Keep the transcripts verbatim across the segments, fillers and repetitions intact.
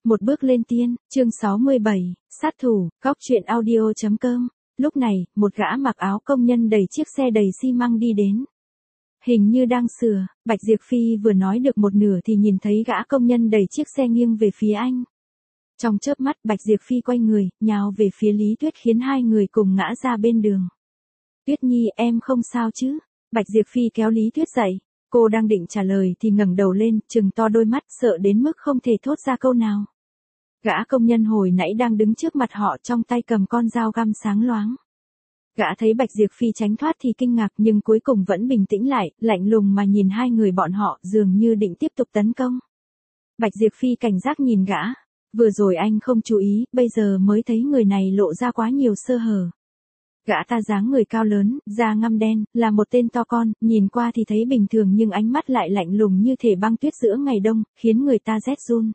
Một bước lên tiên, chương sáu mươi bảy, sát thủ, góc truyện audio.com. Lúc này, một gã mặc áo công nhân đẩy chiếc xe đầy xi măng đi đến. Hình như đang sửa, Bạch Diệp Phi vừa nói được một nửa thì nhìn thấy gã công nhân đẩy chiếc xe nghiêng về phía anh. Trong chớp mắt, Bạch Diệp Phi quay người, nhào về phía Lý Tuyết khiến hai người cùng ngã ra bên đường. Tuyết Nhi, em không sao chứ? Bạch Diệp Phi kéo Lý Tuyết dậy. Cô đang định trả lời thì ngẩng đầu lên, trừng to đôi mắt, sợ đến mức không thể thốt ra câu nào. Gã công nhân hồi nãy đang đứng trước mặt họ, trong tay cầm con dao găm sáng loáng. Gã thấy Bạch Diệp Phi tránh thoát thì kinh ngạc, nhưng cuối cùng vẫn bình tĩnh lại, lạnh lùng mà nhìn hai người bọn họ, dường như định tiếp tục tấn công. Bạch Diệp Phi cảnh giác nhìn gã. Vừa rồi anh không chú ý, bây giờ mới thấy người này lộ ra quá nhiều sơ hở. Gã ta dáng người cao lớn, da ngăm đen, là một tên to con, nhìn qua thì thấy bình thường nhưng ánh mắt lại lạnh lùng như thể băng tuyết giữa ngày đông, khiến người ta rét run.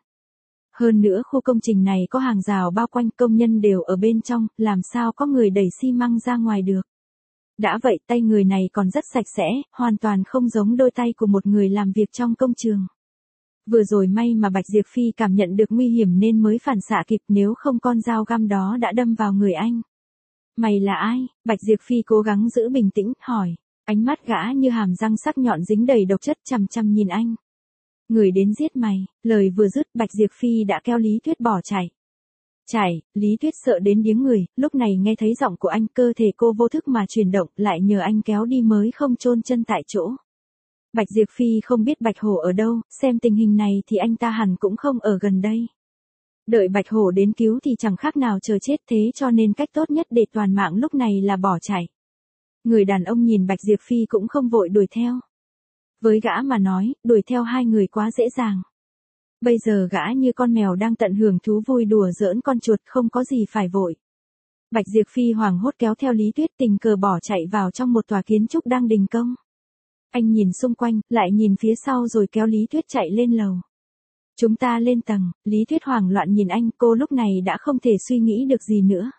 Hơn nữa khu công trình này có hàng rào bao quanh, công nhân đều ở bên trong, làm sao có người đẩy xi măng ra ngoài được. Đã vậy tay người này còn rất sạch sẽ, hoàn toàn không giống đôi tay của một người làm việc trong công trường. Vừa rồi may mà Bạch Diệp Phi cảm nhận được nguy hiểm nên mới phản xạ kịp, nếu không con dao găm đó đã đâm vào người anh. Mày là ai? Bạch Diệp Phi cố gắng giữ bình tĩnh, hỏi. Ánh mắt gã như hàm răng sắc nhọn dính đầy độc chất, chằm chằm nhìn anh. Người đến giết mày. Lời vừa dứt, Bạch Diệp Phi đã kéo Lý Tuyết bỏ chạy. Chạy, Lý Tuyết sợ đến điếng người, lúc này nghe thấy giọng của anh, cơ thể cô vô thức mà chuyển động, lại nhờ anh kéo đi mới không chôn chân tại chỗ. Bạch Diệp Phi không biết Bạch Hổ ở đâu, xem tình hình này thì anh ta hẳn cũng không ở gần đây. Đợi Bạch Hổ đến cứu thì chẳng khác nào chờ chết, thế cho nên cách tốt nhất để toàn mạng lúc này là bỏ chạy. Người đàn ông nhìn Bạch Diệp Phi cũng không vội đuổi theo. Với gã mà nói, đuổi theo hai người quá dễ dàng. Bây giờ gã như con mèo đang tận hưởng thú vui đùa giỡn con chuột, không có gì phải vội. Bạch Diệp Phi hoảng hốt kéo theo Lý Tuyết, tình cờ bỏ chạy vào trong một tòa kiến trúc đang đình công. Anh nhìn xung quanh, lại nhìn phía sau rồi kéo Lý Tuyết chạy lên lầu. Chúng ta lên tầng. Lý Tuyết hoảng loạn nhìn anh, cô lúc này đã không thể suy nghĩ được gì nữa.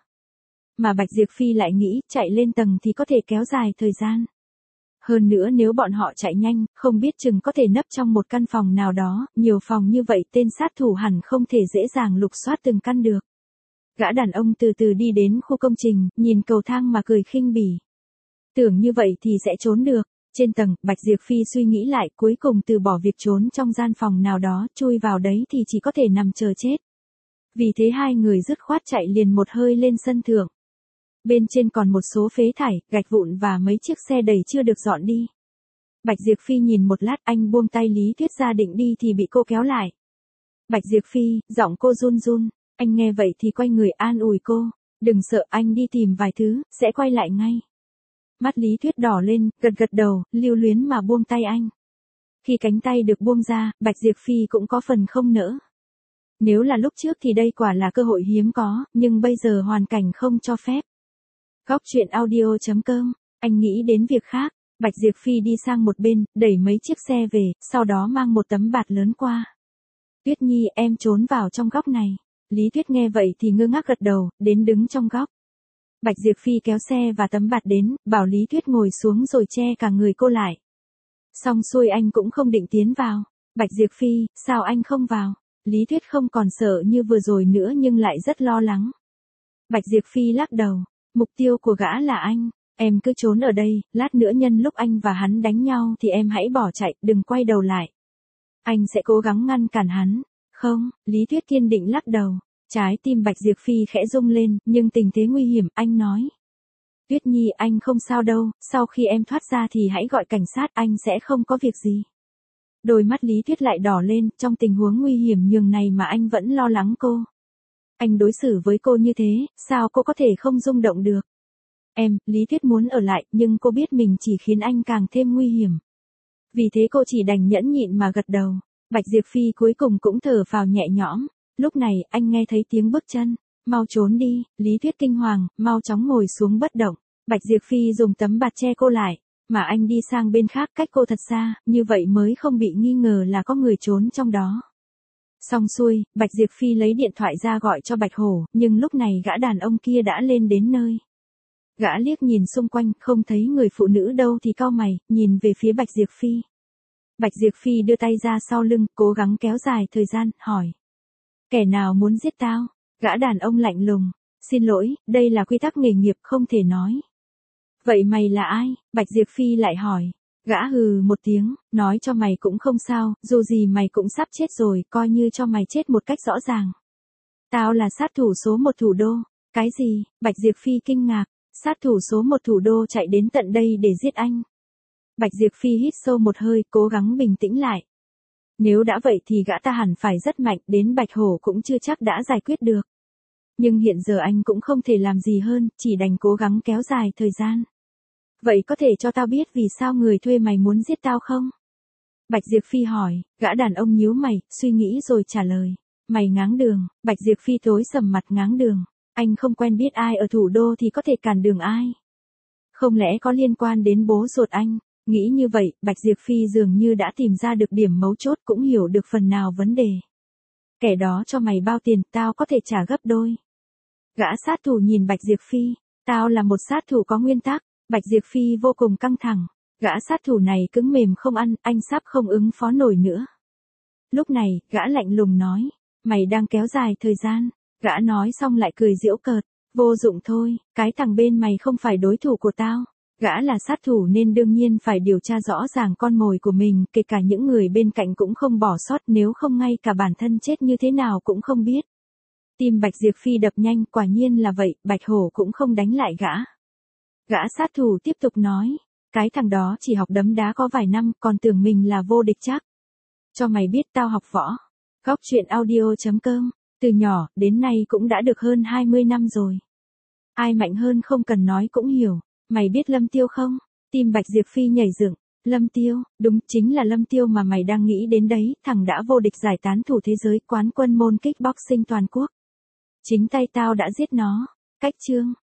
Mà Bạch Diệp Phi lại nghĩ, chạy lên tầng thì có thể kéo dài thời gian. Hơn nữa nếu bọn họ chạy nhanh, không biết chừng có thể nấp trong một căn phòng nào đó, nhiều phòng như vậy tên sát thủ hẳn không thể dễ dàng lục soát từng căn được. Gã đàn ông từ từ đi đến khu công trình, nhìn cầu thang mà cười khinh bỉ. Tưởng như vậy thì sẽ trốn được. Trên tầng, Bạch Diệp Phi suy nghĩ lại, cuối cùng từ bỏ việc trốn trong gian phòng nào đó, chui vào đấy thì chỉ có thể nằm chờ chết. Vì thế hai người dứt khoát chạy liền một hơi lên sân thượng. Bên trên còn một số phế thải, gạch vụn và mấy chiếc xe đầy chưa được dọn đi. Bạch Diệp Phi nhìn một lát, anh buông tay Lý Tuyết ra định đi thì bị cô kéo lại. Bạch Diệp Phi, giọng cô run run, anh nghe vậy thì quay người an ủi cô. Đừng sợ, anh đi tìm vài thứ, sẽ quay lại ngay. Mắt Lý Tuyết đỏ lên, gật gật đầu, lưu luyến mà buông tay anh. Khi cánh tay được buông ra, Bạch Diệp Phi cũng có phần không nỡ. Nếu là lúc trước thì đây quả là cơ hội hiếm có, nhưng bây giờ hoàn cảnh không cho phép. Góc truyện audio.com, anh nghĩ đến việc khác. Bạch Diệp Phi đi sang một bên, đẩy mấy chiếc xe về, sau đó mang một tấm bạt lớn qua. Tuyết Nhi, em trốn vào trong góc này. Lý Tuyết nghe vậy thì ngơ ngác gật đầu, đến đứng trong góc. Bạch Diệp Phi kéo xe và tấm bạt đến, bảo Lý Tuyết ngồi xuống rồi che cả người cô lại. Xong xuôi anh cũng không định tiến vào. Bạch Diệp Phi, sao anh không vào? Lý Tuyết không còn sợ như vừa rồi nữa nhưng lại rất lo lắng. Bạch Diệp Phi lắc đầu, mục tiêu của gã là anh, em cứ trốn ở đây, lát nữa nhân lúc anh và hắn đánh nhau thì em hãy bỏ chạy, đừng quay đầu lại. Anh sẽ cố gắng ngăn cản hắn. Không, Lý Tuyết kiên định lắc đầu. Trái tim Bạch Diệp Phi khẽ rung lên, nhưng tình thế nguy hiểm, anh nói. Tuyết Nhi, anh không sao đâu, sau khi em thoát ra thì hãy gọi cảnh sát, anh sẽ không có việc gì. Đôi mắt Lý Tuyết lại đỏ lên, trong tình huống nguy hiểm nhường này mà anh vẫn lo lắng cô. Anh đối xử với cô như thế, sao cô có thể không rung động được? Em, Lý Tuyết muốn ở lại, nhưng cô biết mình chỉ khiến anh càng thêm nguy hiểm. Vì thế cô chỉ đành nhẫn nhịn mà gật đầu. Bạch Diệp Phi cuối cùng cũng thở phào nhẹ nhõm. Lúc này, anh nghe thấy tiếng bước chân. Mau trốn đi, Lý Tuyết kinh hoàng, mau chóng ngồi xuống bất động. Bạch Diệp Phi dùng tấm bạt che cô lại, mà anh đi sang bên khác cách cô thật xa, như vậy mới không bị nghi ngờ là có người trốn trong đó. Xong xuôi, Bạch Diệp Phi lấy điện thoại ra gọi cho Bạch Hổ, nhưng lúc này gã đàn ông kia đã lên đến nơi. Gã liếc nhìn xung quanh, không thấy người phụ nữ đâu thì cau mày, nhìn về phía Bạch Diệp Phi. Bạch Diệp Phi đưa tay ra sau lưng, cố gắng kéo dài thời gian, hỏi. Kẻ nào muốn giết tao? Gã đàn ông lạnh lùng. Xin lỗi, đây là quy tắc nghề nghiệp không thể nói. Vậy mày là ai? Bạch Diệp Phi lại hỏi. Gã hừ một tiếng, nói cho mày cũng không sao, dù gì mày cũng sắp chết rồi, coi như cho mày chết một cách rõ ràng. Tao là sát thủ số một thủ đô. Cái gì? Bạch Diệp Phi kinh ngạc. Sát thủ số một thủ đô chạy đến tận đây để giết anh. Bạch Diệp Phi hít sâu một hơi, cố gắng bình tĩnh lại. Nếu đã vậy thì gã ta hẳn phải rất mạnh, đến Bạch Hổ cũng chưa chắc đã giải quyết được. Nhưng hiện giờ anh cũng không thể làm gì hơn, chỉ đành cố gắng kéo dài thời gian. Vậy có thể cho tao biết vì sao người thuê mày muốn giết tao không? Bạch Diệp Phi hỏi. Gã đàn ông nhíu mày, suy nghĩ rồi trả lời. Mày ngáng đường. Bạch Diệp Phi tối sầm mặt. Ngáng đường? Anh không quen biết ai ở thủ đô thì có thể cản đường ai? Không lẽ có liên quan đến bố ruột anh? Nghĩ như vậy, Bạch Diệp Phi dường như đã tìm ra được điểm mấu chốt, cũng hiểu được phần nào vấn đề. Kẻ đó cho mày bao tiền, tao có thể trả gấp đôi. Gã sát thủ nhìn Bạch Diệp Phi. Tao là một sát thủ có nguyên tắc. Bạch Diệp Phi vô cùng căng thẳng. Gã sát thủ này cứng mềm không ăn, anh sắp không ứng phó nổi nữa. Lúc này, gã lạnh lùng nói. Mày đang kéo dài thời gian. Gã nói xong lại cười giễu cợt. Vô dụng thôi, cái thằng bên mày không phải đối thủ của tao. Gã là sát thủ nên đương nhiên phải điều tra rõ ràng con mồi của mình, kể cả những người bên cạnh cũng không bỏ sót, nếu không ngay cả bản thân chết như thế nào cũng không biết. Tim Bạch Diệp Phi đập nhanh, quả nhiên là vậy, Bạch Hổ cũng không đánh lại gã. Gã sát thủ tiếp tục nói, cái thằng đó chỉ học đấm đá có vài năm, còn tưởng mình là vô địch chắc. Cho mày biết tao học võ. Góc truyện audio chấm com, từ nhỏ đến nay cũng đã được hơn hai mươi năm rồi. Ai mạnh hơn không cần nói cũng hiểu. Mày biết Lâm Tiêu không? Tim Bạch Diệp Phi nhảy dựng. Lâm Tiêu? Đúng, chính là Lâm Tiêu mà mày đang nghĩ đến đấy, thằng đã vô địch giải tán thủ thế giới, quán quân môn kickboxing toàn quốc. Chính tay tao đã giết nó. Cách chương